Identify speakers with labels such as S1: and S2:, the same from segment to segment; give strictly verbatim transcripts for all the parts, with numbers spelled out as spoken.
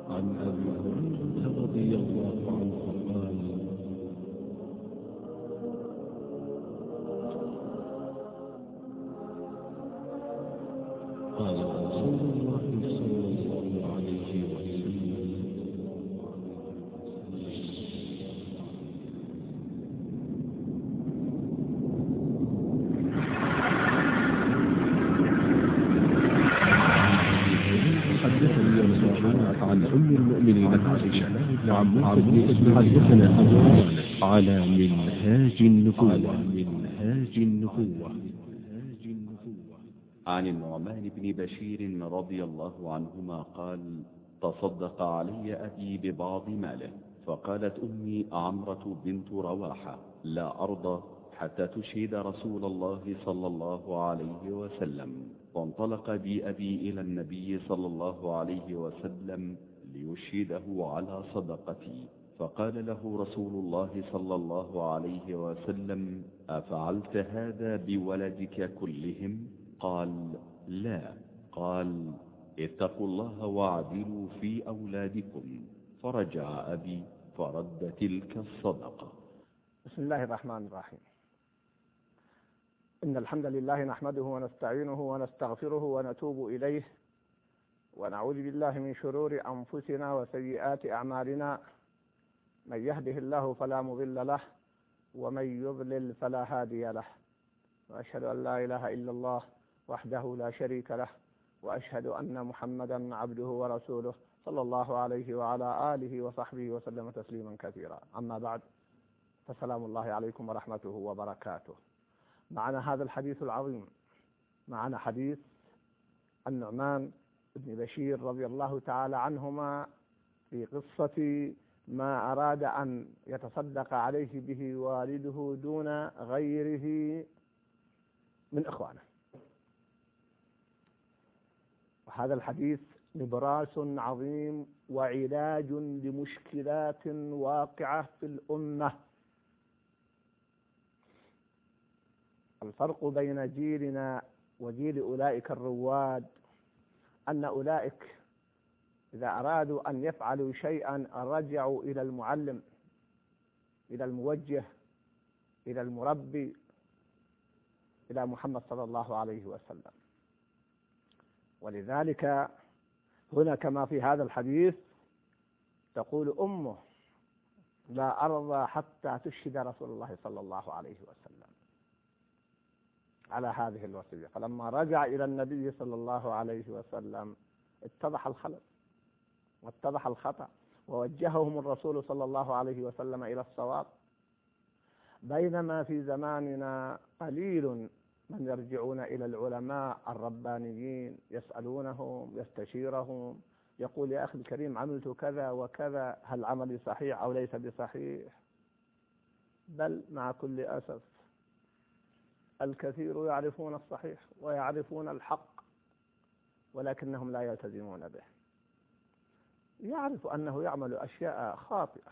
S1: عن أبي هريرة رضي الله عنه قال قال رسول الله صلى الله عليه وسلم حدثني رسول عن أم المؤمنين عائشة عن موسى حدثنا أبو على منهاج النبوة منهاج النبوة
S2: عن النعمان بن بشير رضي الله عنهما قال: تصدق علي أبي ببعض ماله، فقالت أمي عمرة بنت رواحة: لا أرضى حتى تشهد رسول الله صلى الله عليه وسلم. فانطلق بي أبي إلى النبي صلى الله عليه وسلم ليشهده على صدقتي، فقال له رسول الله صلى الله عليه وسلم: أفعلت هذا بولدك كلهم؟ قال: لا. قال: اتقوا الله واعدلوا في أولادكم. فرجع أبي فرد تلك الصدقة.
S3: بسم الله الرحمن الرحيم. إن الحمد لله نحمده ونستعينه ونستغفره ونتوب إليه، ونعوذ بالله من شرور أنفسنا وسيئات أعمالنا. من يهده الله فلا مضل له، ومن يضلل فلا هادي له. وأشهد أن لا إله إلا الله وحده لا شريك له، وأشهد أن محمدا عبده ورسوله صلى الله عليه وعلى آله وصحبه وسلم تسليما كثيرا. أما بعد، فسلام الله عليكم ورحمته وبركاته. معنا هذا الحديث العظيم، معنا حديث النعمان بن بشير رضي الله تعالى عنهما في قصة ما أراد أن يتصدق عليه به والده دون غيره من إخوانه. وهذا الحديث نبراس عظيم وعلاج لمشكلات واقعة في الأمة. الفرق بين جيلنا وجيل أولئك الرواد أن أولئك إذا أرادوا أن يفعلوا شيئا رجعوا إلى المعلم، إلى الموجه، إلى المربي، إلى محمد صلى الله عليه وسلم. ولذلك هنا كما في هذا الحديث تقول أمه: لا أرضى حتى تشهد رسول الله صلى الله عليه وسلم على هذه الوصية. فلما رجع إلى النبي صلى الله عليه وسلم اتضح الخلل واتضح الخطأ، ووجههم الرسول صلى الله عليه وسلم إلى الصواب. بينما في زماننا قليل من يرجعون إلى العلماء الربانيين يسألونهم يستشيرهم، يقول: يا أخي الكريم عملت كذا وكذا، هل عملي صحيح أو ليس بصحيح؟ بل مع كل أسف الكثير يعرفون الصحيح ويعرفون الحق، ولكنهم لا يلتزمون به. يعرف أنه يعمل أشياء خاطئة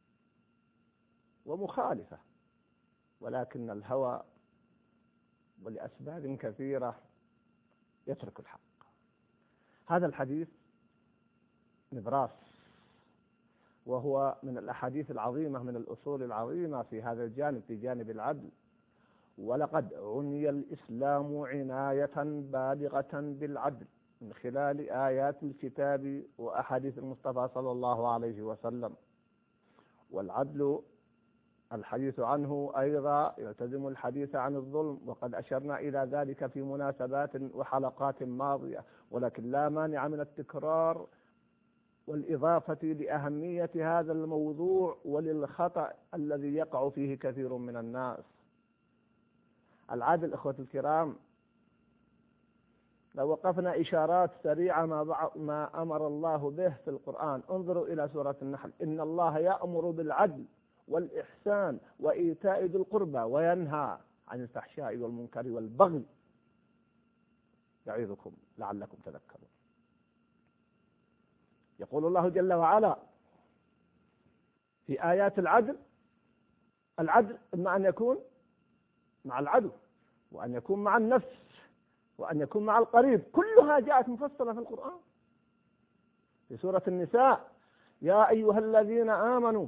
S3: ومخالفة، ولكن الهوى ولأسباب كثيرة يترك الحق. هذا الحديث نبراس، وهو من الأحاديث العظيمة، من الأصول العظيمة في هذا الجانب، في جانب العدل. ولقد عني الإسلام عناية بالغة بالعدل من خلال آيات الكتاب وأحاديث المصطفى صلى الله عليه وسلم. والعدل الحديث عنه أيضا يلتزم الحديث عن الظلم، وقد أشرنا إلى ذلك في مناسبات وحلقات ماضية، ولكن لا مانع من التكرار والإضافة لأهمية هذا الموضوع وللخطأ الذي يقع فيه كثير من الناس. العدل إخوة الكرام، لو وقفنا إشارات سريعة ما, ما أمر الله به في القرآن. انظروا إلى سورة النحل: إن الله يأمر بالعدل والإحسان وإيتاء ذي القربى وينهى عن الفحشاء والمنكر والبغي يعظكم لعلكم تذكرون. يقول الله جل وعلا في آيات العدل: العدل إما أن يكون مع العدو، وأن يكون مع النفس، وأن يكون مع القريب. كلها جاءت مفصلة في القرآن. في سورة النساء: يا أيها الذين آمنوا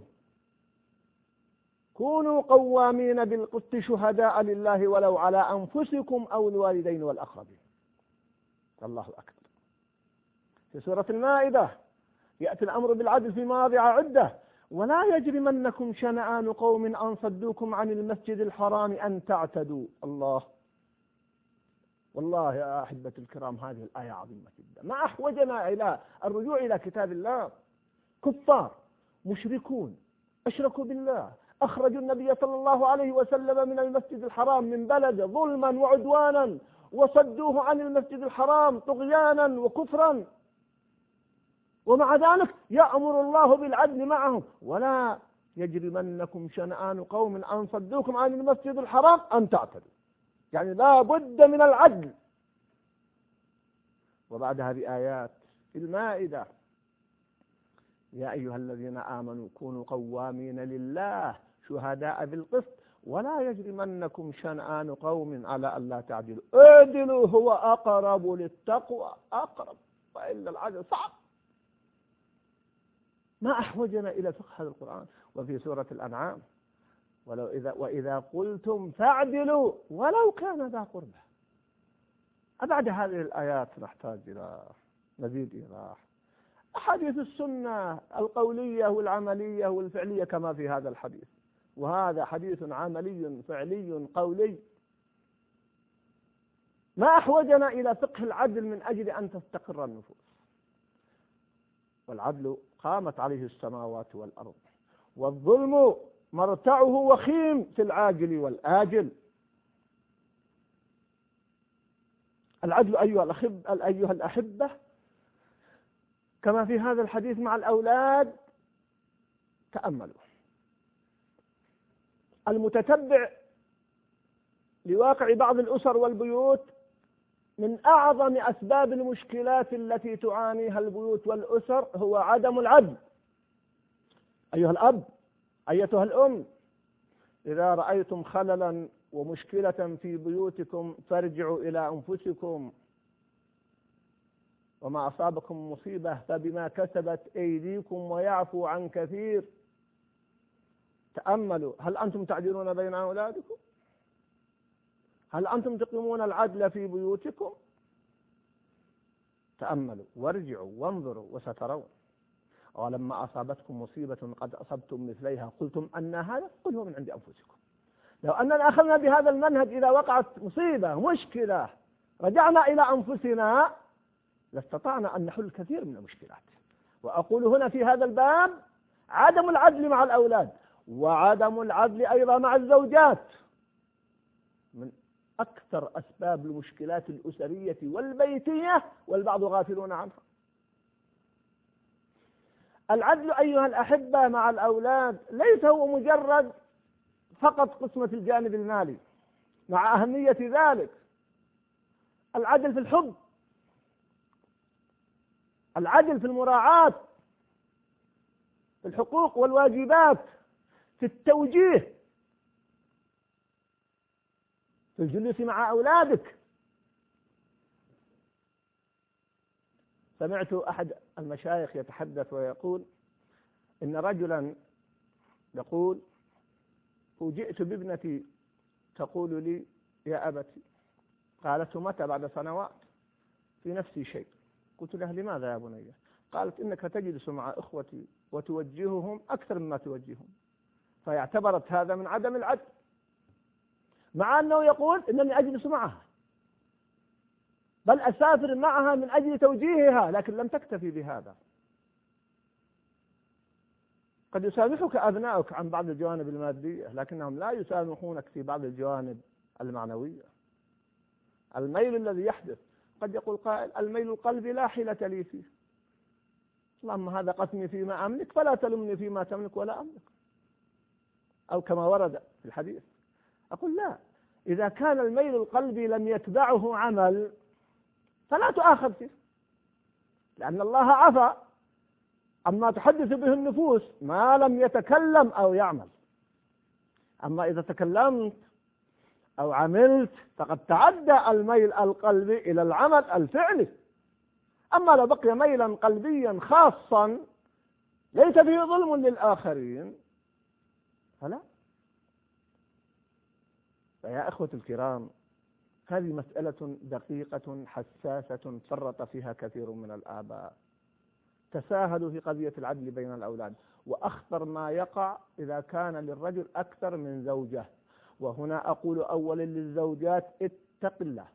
S3: كونوا قوامين بالقسط شهداء لله ولو على أنفسكم أو الوالدين والأقربين. الله أكبر. في سورة المائدة يأتي الأمر بالعدل في مواضع عدة: ولا يجرمنكم شنآن قوم أن صدوكم عن المسجد الحرام أن تعتدوا. الله، والله يا أحبة الكرام هذه الآية عظيمة جدا. ما أحوجنا إلى الرجوع إلى كتاب الله. كفار مشركون أشركوا بالله، أخرجوا النبي صلى الله عليه وسلم من المسجد الحرام من بلده ظلما وعدوانا، وصدوه عن المسجد الحرام طغيانا وكفرا، ومع ذلك يأمر الله بالعدل معهم: ولا يجرمنكم شنآن قوم أن صدوكم عن المسجد الحرام أن تعتدوا. يعني لا بد من العدل. وبعدها بآيات في المائدة: يا أيها الذين آمنوا كونوا قوامين لله شهداء بالقسط ولا يجرمنكم شنآن قوم على ألا تعدلوا اعدلوا هو أقرب للتقوى. أقرب، وإلا العدل صعب. ما أحوجنا إلى فقه هذا القرآن. وفي سورة الأنعام: ولو إذا وإذا قلتم فاعدلوا ولو كان ذا قربى. أبعد هذه الآيات نحتاج إلى مزيد إيضاح. أحاديث السنة القولية والعملية والفعلية كما في هذا الحديث، وهذا حديث عملي فعلي قولي. ما أحوجنا إلى فقه العدل من أجل أن تستقر النفوس. والعدل قامت عليه السماوات والأرض، والظلم مرتعه وخيم في العاجل والآجل. العدل أيها الأحب أيها الأحبة كما في هذا الحديث مع الأولاد. تأملوا، المتتبع لواقع بعض الأسر والبيوت من أعظم أسباب المشكلات التي تعانيها البيوت والأسر هو عدم العدل. أيها الأب، أيتها الأم، إذا رأيتم خللا ومشكلة في بيوتكم فارجعوا إلى أنفسكم. وما أصابكم مصيبة فبما كسبت أيديكم ويعفو عن كثير. تأملوا، هل أنتم تعدلون بين أولادكم؟ هل أنتم تقيمون العدل في بيوتكم؟ تأملوا وارجعوا وانظروا وسترون. ولما أصابتكم مصيبة قد أصبتم مثليها قلتم أن هذا؟ قل هو من عند أنفسكم. لو أننا أخذنا بهذا المنهج إذا وقعت مصيبة مشكلة رجعنا إلى أنفسنا لاستطعنا أن نحل كثير من المشكلات. وأقول هنا في هذا الباب عدم العدل مع الأولاد وعدم العدل أيضا مع الزوجات من أكثر أسباب المشكلات الأسرية والبيتية، والبعض غافلون عنها. العدل أيها الأحبة مع الأولاد ليس هو مجرد فقط قسمة الجانب المالي، مع أهمية ذلك. العدل في الحب، العدل في المراعاة، في الحقوق والواجبات، في التوجيه، في الجلوس مع أولادك. سمعت أحد المشايخ يتحدث ويقول إن رجلا يقول: فوجئت بابنتي تقول لي يا أبتي. قالت: متى؟ بعد سنوات. في نفسي شيء. قلت لها: لماذا يا بني؟ قالت: إنك تجلس مع إخوتي وتوجههم أكثر مما توجههم. فاعتبرت هذا من عدم العدل، مع أنه يقول إنني أجلس معها بل أسافر معها من أجل توجيهها، لكن لم تكتفي بهذا. قد يسامحك أبنائك عن بعض الجوانب المادية، لكنهم لا يسامحونك في بعض الجوانب المعنوية. الميل الذي يحدث، قد يقول قائل: الميل القلبي لا حيلة لي فيه، اللهم هذا قسمي فيما أملك فلا تلمني فيما تملك ولا أملك، أو كما ورد في الحديث. أقول: لا، إذا كان الميل القلبي لم يتبعه عمل فلا تؤاخذ فيه، لأن الله عفى عما تحدث به النفوس ما لم يتكلم أو يعمل. أما إذا تكلمت أو عملت فقد تعدى الميل القلبي إلى العمل الفعلي. أما لو بقي ميلا قلبيا خاصا ليس فيه ظلم للآخرين فلا. فيا إخوة الكرام، هذه مسألة دقيقة حساسة فرط فيها كثير من الآباء، تساهلوا في قضية العدل بين الأولاد. وأخطر ما يقع إذا كان للرجل أكثر من زوجة، وهنا أقول أولا للزوجات اتق الله،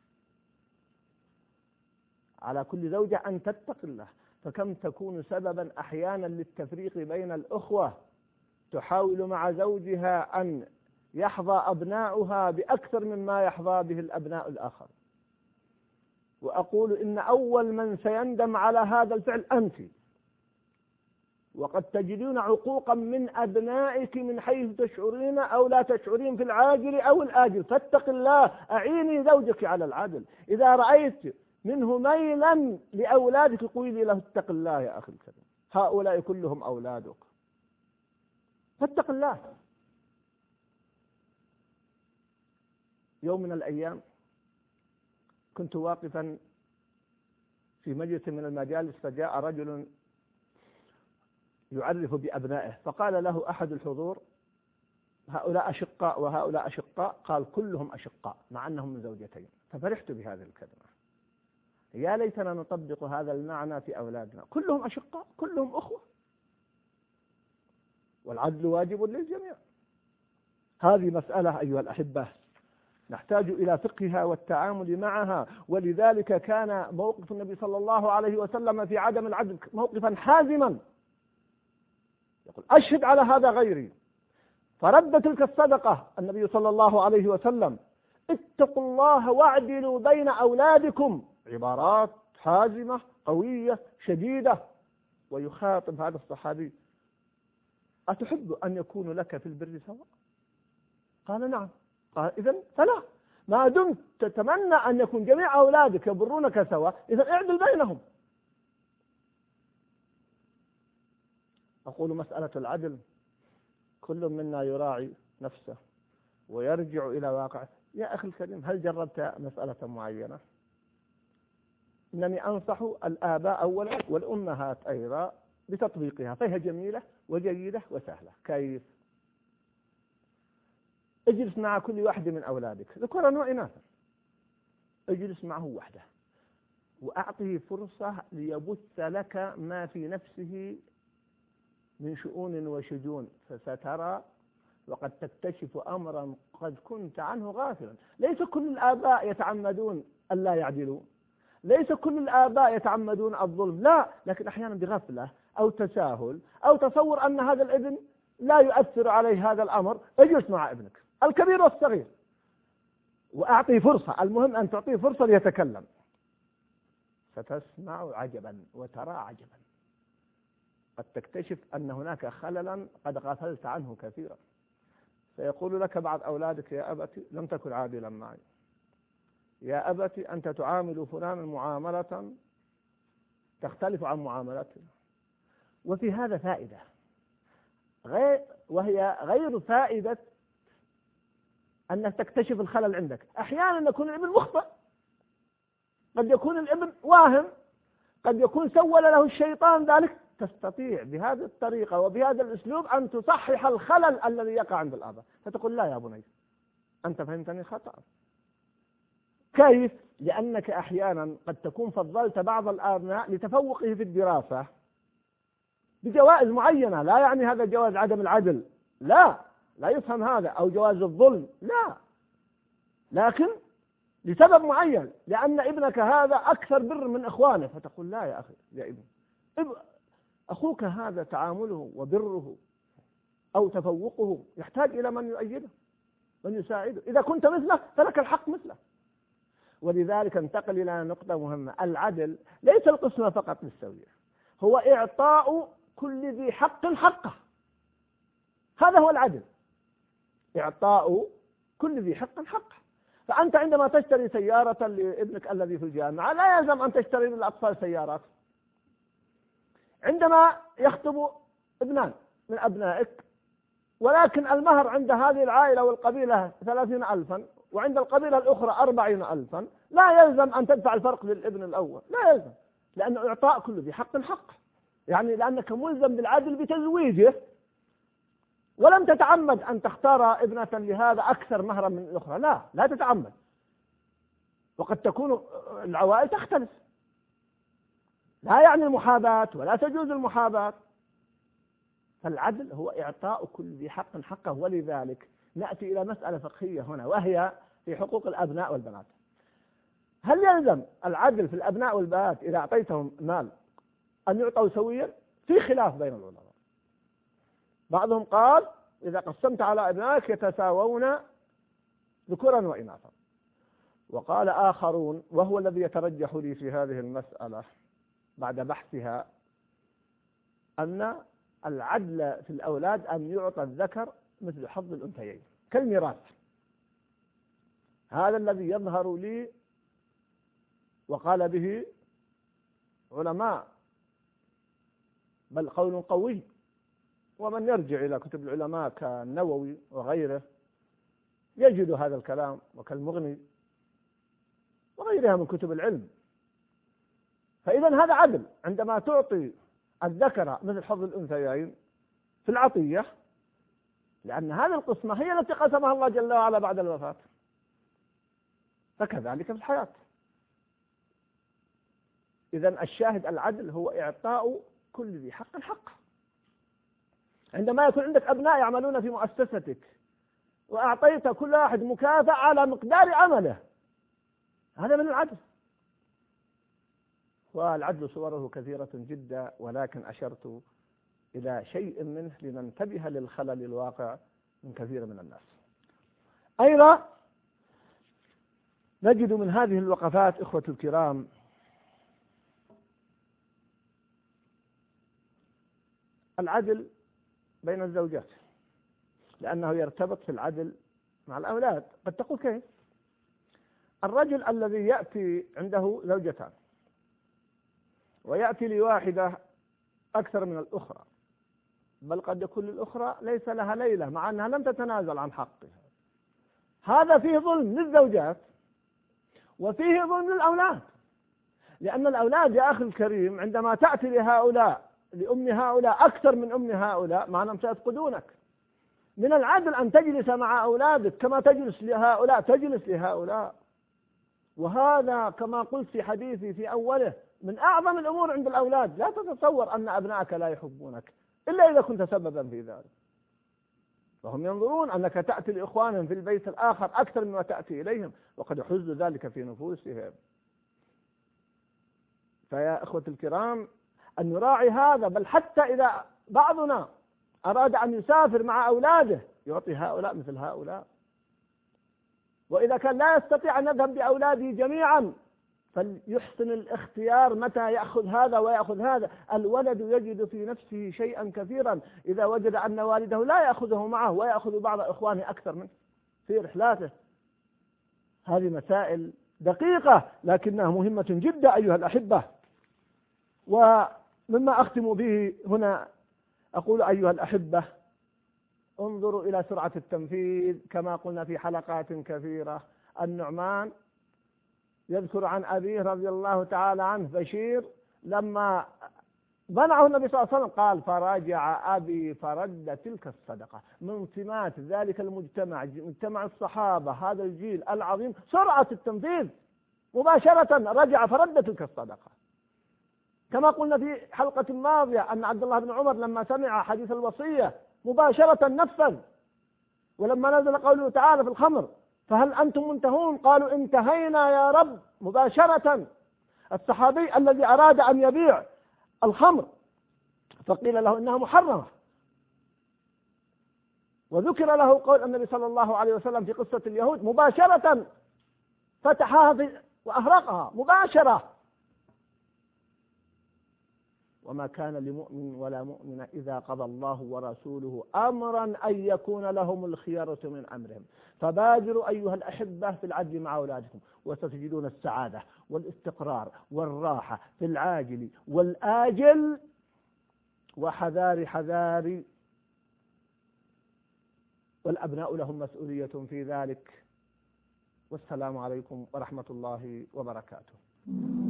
S3: على كل زوجة أن تتق الله، فكم تكون سببا أحيانا للتفريق بين الأخوة، تحاول مع زوجها أن يحظى أبناؤها بأكثر مما يحظى به الأبناء الآخر. وأقول إن أول من سيندم على هذا الفعل أنت، وقد تجدون عقوقا من أبنائك من حيث تشعرين أو لا تشعرين في العاجل أو الآجل. فاتق الله، أعيني زوجك على العدل. إذا رأيت منه ميلا لأولادك قولي له اتق الله يا أخي الكريم، هؤلاء كلهم أولادك، فاتق الله. يوم من الأيام كنت واقفا في مجلس من المجالس، فجاء رجل يعرف بأبنائه، فقال له أحد الحضور هؤلاء أشقاء وهؤلاء أشقاء، قال كلهم أشقاء مع أنهم من زوجتين. ففرحت بهذه الكلمة، يا ليتنا نطبق هذا المعنى في أولادنا، كلهم أشقاء، كلهم أخوة، والعدل واجب للجميع. هذه مسألة أيها الأحبة نحتاج إلى فقهها والتعامل معها، ولذلك كان موقف النبي صلى الله عليه وسلم في عدم العدل موقفا حازما، يقول أشهد على هذا غيري. فرد تلك الصدقة النبي صلى الله عليه وسلم اتقوا الله واعدلوا بين أولادكم، عبارات حازمة قوية شديدة. ويخاطب هذا الصحابي أتحب أن يكون لك في البر سواء؟ قال نعم. قال إذن فلا، ما دمت تتمنى أن يكون جميع أولادك يبرونك سوا إذن اعدل بينهم. أقول مسألة العدل كل منا يراعي نفسه ويرجع إلى واقعه. يا أخي الكريم، هل جربت مسألة معينة؟ إنني أنصح الآباء أولا والأمهات أيضا بتطبيقها، فهي جميلة وجيدة وسهلة. كيف؟ اجلس مع كل واحد من أولادك ذكورا وإناثا، اجلس معه وحده وأعطه فرصة ليبث لك ما في نفسه من شؤون وشجون، فسترى وقد تكتشف أمرا قد كنت عنه غافلا. ليس كل الآباء يتعمدون ألا يعدلوا، ليس كل الآباء يتعمدون الظلم، لا، لكن أحيانا بغفلة أو تساهل أو تصور أن هذا الابن لا يؤثر عليه هذا الأمر. اجلس مع ابنك الكبير والصغير وأعطيه فرصة، المهم أن تعطيه فرصة ليتكلم، ستسمع عجبا وترى عجبا، قد تكتشف أن هناك خللا قد غفلت عنه كثيرا. سيقول لك بعض أولادك يا أبتي لم تكن عادلا معي، يا أبتي أنت تعامل فلانا معاملة تختلف عن معاملتنا. وفي هذا فائدة غير، وهي غير فائدة أنك تكتشف الخلل عندك. أحيانا يكون الابن مخطئ، قد يكون الابن واهم، قد يكون سول له الشيطان ذلك. تستطيع بهذه الطريقة وبهذا الأسلوب أن تصحح الخلل الذي يقع عند الآباء، فتقول لا يا بني أنت فهمتني خطأ. كيف؟ لأنك أحيانا قد تكون فضلت بعض الآبناء لتفوقه في الدراسة بجوائز معينة، لا يعني هذا جواز عدم العدل، لا لا يفهم هذا، أو جواز الظلم، لا، لكن لسبب معين، لأن ابنك هذا أكثر بر من إخوانه، فتقول لا يا أخي يا ابن، أخوك هذا تعامله وبره أو تفوقه يحتاج إلى من يؤيده من يساعده، إذا كنت مثله فلك الحق مثله. ولذلك انتقل إلى نقطة مهمة، العدل ليس القسمة فقط للسوية، هو إعطاء كل ذي حق حقه، هذا هو العدل، إعطاء كل ذي حق حقه. فأنت عندما تشتري سيارة لابنك الذي في الجامعة لا يلزم أن تشتري للأطفال سيارات. عندما يخطب ابنان من أبنائك ولكن المهر عند هذه العائلة والقبيلة ثلاثين ألفا وعند القبيلة الأخرى أربعين ألفا، لا يلزم أن تدفع الفرق للابن الأول، لا يلزم، لأنه إعطاء كل ذي حق حق، يعني لأنك ملزم بالعدل بتزويجه، ولم تتعمد أن تختار ابنة لهذا أكثر مهرا من الأخرى، لا لا تتعمد، وقد تكون العوائل تختلف، لا يعني المحاباة ولا تجوز المحاباة. فالعدل هو إعطاء كل ذي حق حقه. ولذلك نأتي إلى مسألة فقهية هنا، وهي في حقوق الأبناء والبنات. هل يلزم العدل في الأبناء والبنات إذا أعطيتهم مال أن يعطوا سويا؟ في خلاف بين العلماء. بعضهم قال إذا قسمت على أبنائك يتساوون ذكورا وإناثا، وقال آخرون وهو الذي يترجح لي في هذه المسألة بعد بحثها، أن العدل في الأولاد أن يعطى الذكر مثل حظ الأنثيين كالميراث. هذا الذي يظهر لي وقال به علماء، بل قول قوي، ومن يرجع إلى كتب العلماء كالنووي وغيره يجد هذا الكلام، وكالمغني وغيرها من كتب العلم. فإذا هذا عدل عندما تعطي الذكر مثل حظ الأنثيين في العطية، لأن هذه القسمة هي التي قسمها الله جل وعلا بعد الوفاة، فكذلك في الحياة. إذن الشاهد العدل هو إعطاء كل ذي حق حقه. عندما يكون عندك أبناء يعملون في مؤسستك وأعطيت كل واحد مكافأة على مقدار عمله، هذا من العدل. والعدل صوره كثيرة جدا، ولكن أشرت إلى شيء منه لننتبه للخلل الواقع من كثير من الناس. أيضا نجد من هذه الوقفات إخوة الكرام العدل بين الزوجات، لأنه يرتبط في العدل مع الأولاد. قد تقول كيف؟ الرجل الذي يأتي عنده زوجتان ويأتي لواحدة أكثر من الأخرى، بل قد يكون الأخرى ليس لها ليلة مع أنها لم تتنازل عن حقها، هذا فيه ظلم للزوجات وفيه ظلم للأولاد. لأن الأولاد يا أخي الكريم عندما تأتي لهؤلاء لأم هؤلاء أكثر من أم هؤلاء معناهم سيفقدونك. من العدل أن تجلس مع أولادك كما تجلس لهؤلاء تجلس لهؤلاء. وهذا كما قلت في حديثي في أوله من أعظم الأمور عند الأولاد. لا تتصور أن أبنائك لا يحبونك إلا إذا كنت سببا في ذلك، فهم ينظرون أنك تأتي لإخوانهم في البيت الآخر أكثر مما تأتي إليهم، وقد يحز ذلك في نفوسهم. فيا إخوة الكرام أن نراعي هذا، بل حتى إذا بعضنا أراد أن يسافر مع أولاده يعطي هؤلاء مثل هؤلاء، وإذا كان لا يستطيع أن يذهب بأولاده جميعا فليحسن الاختيار متى يأخذ هذا ويأخذ هذا. الولد يجد في نفسه شيئا كثيرا إذا وجد أن والده لا يأخذه معه ويأخذ بعض إخوانه أكثر منه في رحلاته. هذه مسائل دقيقة لكنها مهمة جدا أيها الأحبة. ومما أختم به هنا أقول أيها الأحبة انظروا إلى سرعة التنفيذ كما قلنا في حلقات كثيرة. النعمان يذكر عن أبيه رضي الله تعالى عنه بشير لما منعه النبي صلى الله عليه وسلم قال فرجع أبي فرد تلك الصدقة. من سمات ذلك المجتمع مجتمع الصحابة هذا الجيل العظيم سرعة التنفيذ، مباشرة رجع فرد تلك الصدقة. كما قلنا في حلقة ماضية أن عبد الله بن عمر لما سمع حديث الوصية مباشرة نفذ. ولما نزل قوله تعالى في الخمر فهل أنتم منتهون قالوا انتهينا يا رب، مباشرة. الصحابي الذي أراد أن يبيع الخمر فقيل له إنها محرمة، وذكر له قول النبي صلى الله عليه وسلم في قصة اليهود مباشرة فتحها وأهرقها مباشرة. وما كان لمؤمن ولا مؤمنة إذا قضى الله ورسوله أمرا أن يكون لهم الخيرة من أمرهم. فبادروا أيها الأحبة في العدل مع أولادكم وستجدون السعادة والاستقرار والراحة في العاجل والآجل. وحذار حذار، والأبناء لهم مسؤولية في ذلك. والسلام عليكم ورحمة الله وبركاته.